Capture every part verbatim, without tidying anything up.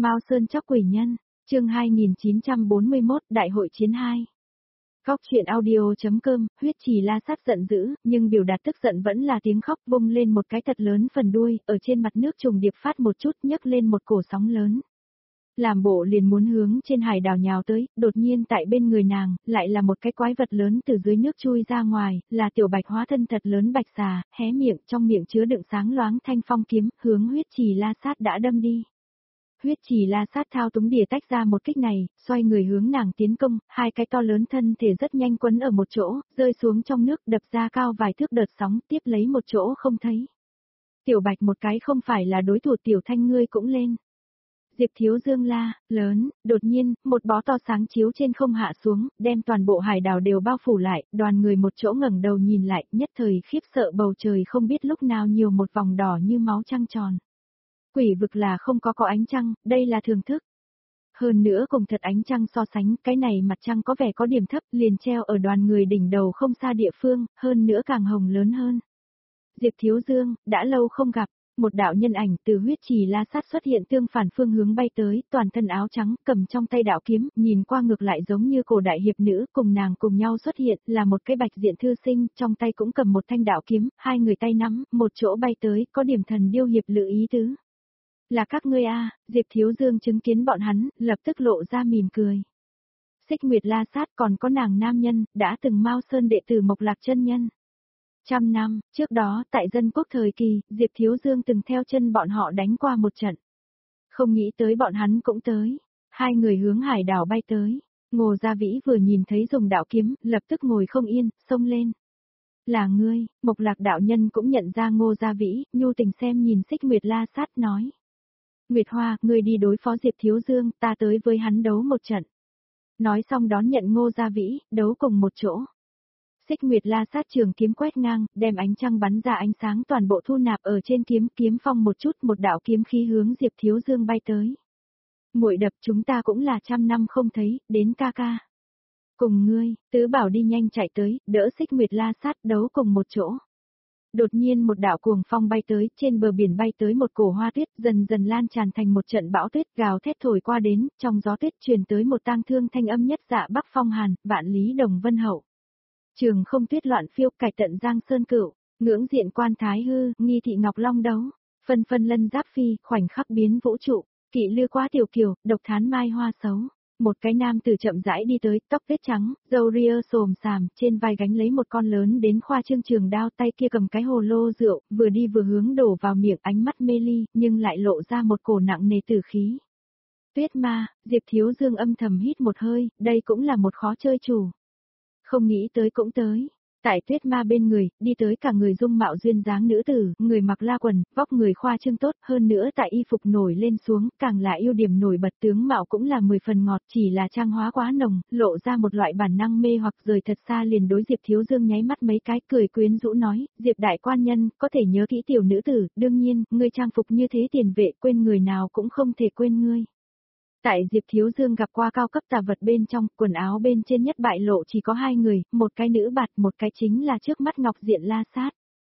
Mao Sơn Chóc Quỷ Nhân, chương hai nghìn chín trăm bốn mươi mốt, Đại hội chiến hai. Góc truyện audio.com, huyết trì la sát giận dữ, nhưng biểu đạt tức giận vẫn là tiếng khóc bung lên một cái thật lớn phần đuôi, ở trên mặt nước trùng điệp phát một chút nhấc lên một cổ sóng lớn. Làm bộ liền muốn hướng trên hải đảo nhào tới, đột nhiên tại bên người nàng, lại là một cái quái vật lớn từ dưới nước chui ra ngoài, là tiểu bạch hóa thân thật lớn bạch xà, hé miệng, trong miệng chứa đựng sáng loáng thanh phong kiếm, hướng huyết trì la sát đã đâm đi. Huyết trì la sát thao túng đỉa tách ra một kích này, xoay người hướng nàng tiến công, hai cái to lớn thân thể rất nhanh quấn ở một chỗ, rơi xuống trong nước đập ra cao vài thước đợt sóng tiếp lấy một chỗ không thấy. Tiểu bạch một cái không phải là đối thủ tiểu thanh ngươi cũng lên. Diệp Thiếu Dương la, lớn, đột nhiên, một bó to sáng chiếu trên không hạ xuống, đem toàn bộ hải đảo đều bao phủ lại, đoàn người một chỗ ngẩng đầu nhìn lại, nhất thời khiếp sợ bầu trời không biết lúc nào nhiều một vòng đỏ như máu trăng tròn. Quỷ vực là không có có ánh trăng, đây là thường thức. Hơn nữa cùng thật ánh trăng so sánh, cái này mặt trăng có vẻ có điểm thấp, liền treo ở đoàn người đỉnh đầu không xa địa phương, hơn nữa càng hồng lớn hơn. Diệp Thiếu Dương, đã lâu không gặp, một đạo nhân ảnh từ huyết trì la sát xuất hiện tương phản phương hướng bay tới, toàn thân áo trắng, cầm trong tay đạo kiếm, nhìn qua ngược lại giống như cổ đại hiệp nữ, cùng nàng cùng nhau xuất hiện, là một cái bạch diện thư sinh, trong tay cũng cầm một thanh đạo kiếm, hai người tay nắm, một chỗ bay tới, có điểm thần điêu hiệp lự ý tứ. Là các ngươi a, Diệp Thiếu Dương chứng kiến bọn hắn, lập tức lộ ra mỉm cười. Xích Nguyệt La Sát còn có nàng nam nhân, đã từng Mao Sơn đệ tử Mộc Lạc chân nhân. Trăm năm, trước đó, tại dân quốc thời kỳ, Diệp Thiếu Dương từng theo chân bọn họ đánh qua một trận. Không nghĩ tới bọn hắn cũng tới. Hai người hướng hải đảo bay tới. Ngô Gia Vĩ vừa nhìn thấy dùng đạo kiếm, lập tức ngồi không yên, xông lên. Là ngươi, Mộc Lạc đạo nhân cũng nhận ra Ngô Gia Vĩ, nhu tình xem nhìn Xích Nguyệt La Sát nói. Nguyệt Hoa, ngươi đi đối phó Diệp Thiếu Dương, ta tới với hắn đấu một trận. Nói xong đón nhận Ngô Gia Vĩ, đấu cùng một chỗ. Xích Nguyệt La Sát trường kiếm quét ngang, đem ánh trăng bắn ra ánh sáng toàn bộ thu nạp ở trên kiếm, kiếm phong một chút, một đạo kiếm khí hướng Diệp Thiếu Dương bay tới. Muội đập chúng ta cũng là trăm năm không thấy, đến ca ca. Cùng ngươi, Tứ Bảo đi nhanh chạy tới, đỡ Xích Nguyệt La Sát đấu cùng một chỗ. Đột nhiên một đạo cuồng phong bay tới, trên bờ biển bay tới một cổ hoa tuyết, dần dần lan tràn thành một trận bão tuyết, gào thét thổi qua đến, trong gió tuyết truyền tới một tang thương thanh âm nhất dạ Bắc Phong Hàn, vạn lý đồng vân hậu. Trường không tuyết loạn phiêu, cải tận giang sơn cửu, ngưỡng diện quan thái hư, nghi thị ngọc long đấu, phân phân lân giáp phi, khoảnh khắc biến vũ trụ, kỵ lư quá tiểu kiều, độc thán mai hoa xấu. Một cái nam tử chậm rãi đi tới, tóc tết trắng, râu ria xồm xàm, trên vai gánh lấy một con lớn đến khoa trương trường đao, tay kia cầm cái hồ lô rượu, vừa đi vừa hướng đổ vào miệng, ánh mắt mê ly, nhưng lại lộ ra một cổ nặng nề tử khí. Tuyết ma, Diệp Thiếu Dương âm thầm hít một hơi, đây cũng là một khó chơi chủ. Không nghĩ tới cũng tới. Tại tuyết ma bên người, đi tới cả người dung mạo duyên dáng nữ tử, người mặc la quần, vóc người khoa trương tốt, hơn nữa tại y phục nổi lên xuống, càng là ưu điểm nổi bật, tướng mạo cũng là mười phần ngọt, chỉ là trang hóa quá nồng, lộ ra một loại bản năng mê hoặc, rời thật xa liền đối Diệp Thiếu Dương nháy mắt mấy cái, cười quyến rũ nói, Diệp đại quan nhân, có thể nhớ kỹ tiểu nữ tử, đương nhiên, ngươi trang phục như thế tiền vệ, quên người nào cũng không thể quên ngươi. Tại Diệp Thiếu Dương gặp qua cao cấp tà vật bên trong, quần áo bên trên nhất bại lộ chỉ có hai người, một cái nữ bạt, một cái chính là trước mắt Ngọc Diện La Sát.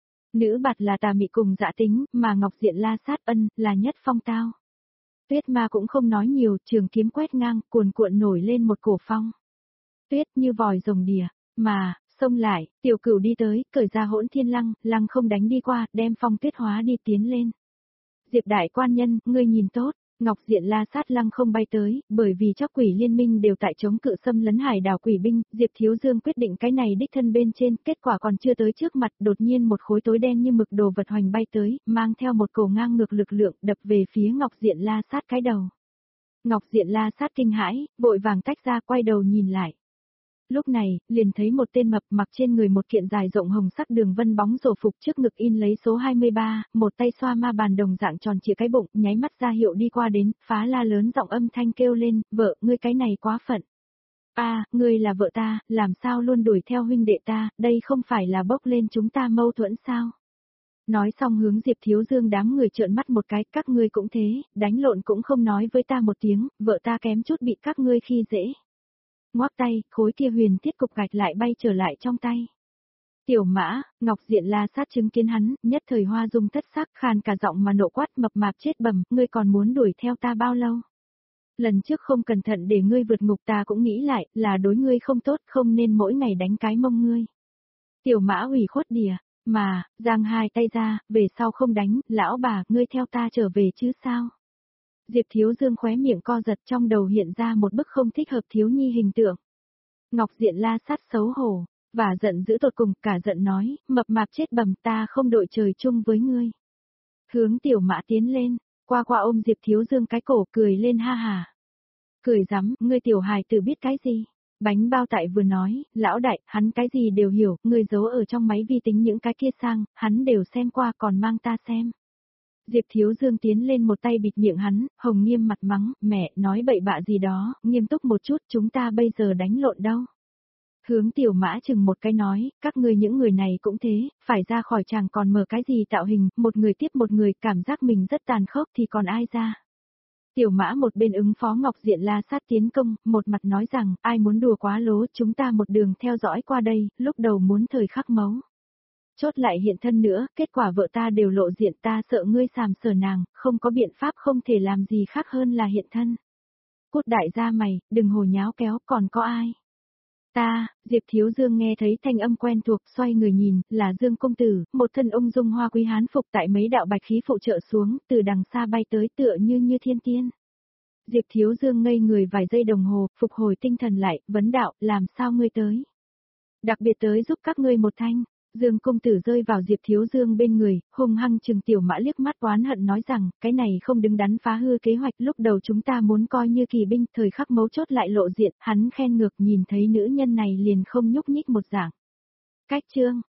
Nữ bạt là tà mị cùng dạ tính, mà Ngọc Diện La Sát ân, là nhất phong tao. Tuyết ma cũng không nói nhiều, trường kiếm quét ngang, cuồn cuộn nổi lên một cổ phong. Tuyết như vòi rồng đìa, mà, xông lại, tiểu cửu đi tới, cởi ra hỗn thiên lăng, lăng không đánh đi qua, đem phong tuyết hóa đi tiến lên. Diệp đại quan nhân, ngươi nhìn tốt. Ngọc Diện La Sát lăng không bay tới, bởi vì chóc quỷ liên minh đều tại chống cự xâm lấn hải đảo quỷ binh, Diệp Thiếu Dương quyết định cái này đích thân bên trên, kết quả còn chưa tới trước mặt, đột nhiên một khối tối đen như mực đồ vật hoành bay tới, mang theo một cổ ngang ngược lực lượng, đập về phía Ngọc Diện La Sát cái đầu. Ngọc Diện La Sát kinh hãi, vội vàng tách ra, quay đầu nhìn lại. Lúc này, liền thấy một tên mập mặc trên người một kiện dài rộng hồng sắc đường vân bóng rổ phục, trước ngực in lấy số hai mươi ba, một tay xoa ma bàn đồng dạng tròn trịa cái bụng, nháy mắt ra hiệu đi qua đến, phá la lớn giọng âm thanh kêu lên, vợ, ngươi cái này quá phận. A, ngươi là vợ ta, làm sao luôn đuổi theo huynh đệ ta, đây không phải là bốc lên chúng ta mâu thuẫn sao? Nói xong hướng Diệp Thiếu Dương đám người trợn mắt một cái, các ngươi cũng thế, đánh lộn cũng không nói với ta một tiếng, vợ ta kém chút bị các ngươi khi dễ. Ngoác tay, khối kia huyền thiết cục gạch lại bay trở lại trong tay. Tiểu Mã, Ngọc Diện La Sát chứng kiến hắn, nhất thời hoa dung thất sắc, khàn cả giọng mà nộ quát, mập mạp chết bầm, ngươi còn muốn đuổi theo ta bao lâu? Lần trước không cẩn thận để ngươi vượt ngục ta cũng nghĩ lại, là đối ngươi không tốt, không nên mỗi ngày đánh cái mông ngươi. Tiểu Mã ủy khuất đìa, mà, giang hai tay ra, về sau không đánh, lão bà, ngươi theo ta trở về chứ sao? Diệp Thiếu Dương khóe miệng co giật, trong đầu hiện ra một bức không thích hợp thiếu nhi hình tượng. Ngọc Diện la sát xấu hổ, và giận dữ tột cùng, cả giận nói, mập mạp chết bầm, ta không đội trời chung với ngươi. Hướng Tiểu Mã tiến lên, qua qua ôm Diệp Thiếu Dương cái cổ, cười lên ha hà. Cười rắm, ngươi tiểu hài tử biết cái gì? Bánh bao tại vừa nói, lão đại, hắn cái gì đều hiểu, ngươi giấu ở trong máy vi tính những cái kia sang, hắn đều xem qua còn mang ta xem. Diệp Thiếu Dương tiến lên một tay bịt miệng hắn, Hồng Nghiêm mặt mắng, mẹ, nói bậy bạ gì đó, nghiêm túc một chút, chúng ta bây giờ đánh lộn đâu. Hướng Tiểu Mã chừng một cái nói, các ngươi những người này cũng thế, phải ra khỏi chàng còn mở cái gì tạo hình, một người tiếp một người, cảm giác mình rất tàn khốc thì còn ai ra. Tiểu Mã một bên ứng phó Ngọc Diện la sát tiến công, một mặt nói rằng, ai muốn đùa quá lố, chúng ta một đường theo dõi qua đây, lúc đầu muốn thời khắc mấu. Chốt lại hiện thân nữa, kết quả vợ ta đều lộ diện, ta sợ ngươi sàm sờ nàng, không có biện pháp, không thể làm gì khác hơn là hiện thân. Cút đại gia mày, đừng hồ nháo kéo, còn có ai? Ta, Diệp Thiếu Dương nghe thấy thanh âm quen thuộc, xoay người nhìn, là Dương công tử, một thân ung dung hoa quý hán phục tại mấy đạo bạch khí phụ trợ xuống, từ đằng xa bay tới tựa như như thiên tiên. Diệp Thiếu Dương ngây người vài giây đồng hồ, phục hồi tinh thần lại, vấn đạo, làm sao ngươi tới? Đặc biệt tới giúp các ngươi một thanh. Dương công tử rơi vào Diệp Thiếu Dương bên người, hung hăng trừng Tiểu Mã liếc mắt oán hận nói rằng, cái này không đứng đắn phá hư kế hoạch, lúc đầu chúng ta muốn coi như kỳ binh, thời khắc mấu chốt lại lộ diện, hắn khen ngược nhìn thấy nữ nhân này liền không nhúc nhích một dạng. Cách chương,